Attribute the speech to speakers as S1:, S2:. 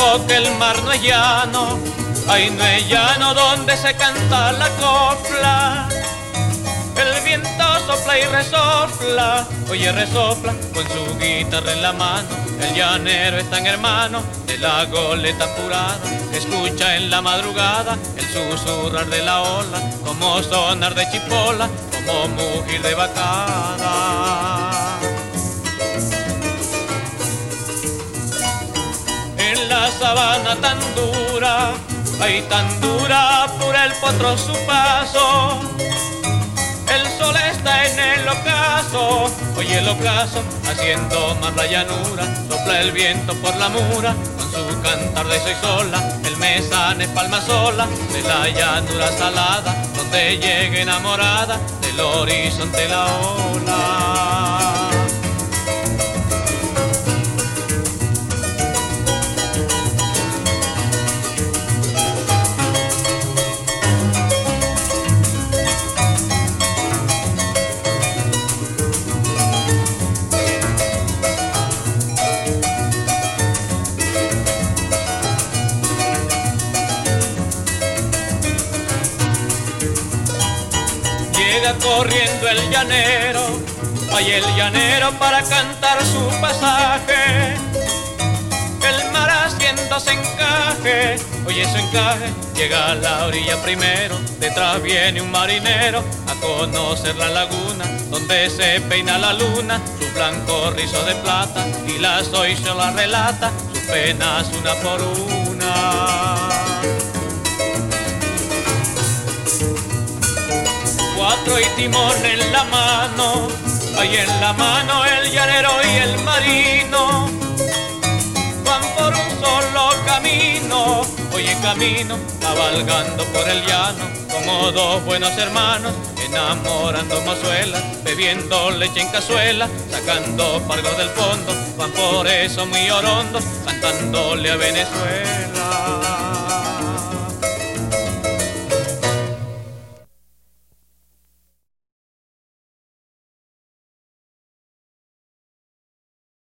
S1: digo que el mar no es llano, ay, no es llano donde se canta la copla. El viento sopla y resopla, oye resopla con su guitarra en la mano. El llanero es tan hermano de la goleta apurada, escucha en la madrugada el susurrar de la ola, como sonar de chipola, como mugir de vacada. En la sabana tan dura, ay tan dura, apura el potro su paso. El sol está en el ocaso, oye el ocaso, haciendo más la llanura. Sopla el viento por la mura, con su cantar de soy sola. El mesán es palma sola, de la llanura salada, donde llegue enamorada, del horizonte la ola. Llega corriendo el llanero, ay el llanero para cantar su pasaje. El mar haciéndose encaje, oye su encaje, llega a la orilla primero. Detrás viene un marinero a conocer la laguna, donde se peina la luna, su blanco rizo de plata. Y la soy-yo la relata, sus penas una por una. Cuatro y timón en la mano, hay en la mano el llanero y el marino. Van por un solo camino, oye camino, cabalgando por el llano, como dos buenos hermanos, enamorando mozuelas, bebiendo leche en cazuela, sacando pargos del fondo, van por eso muy orondos, cantándole a Venezuela.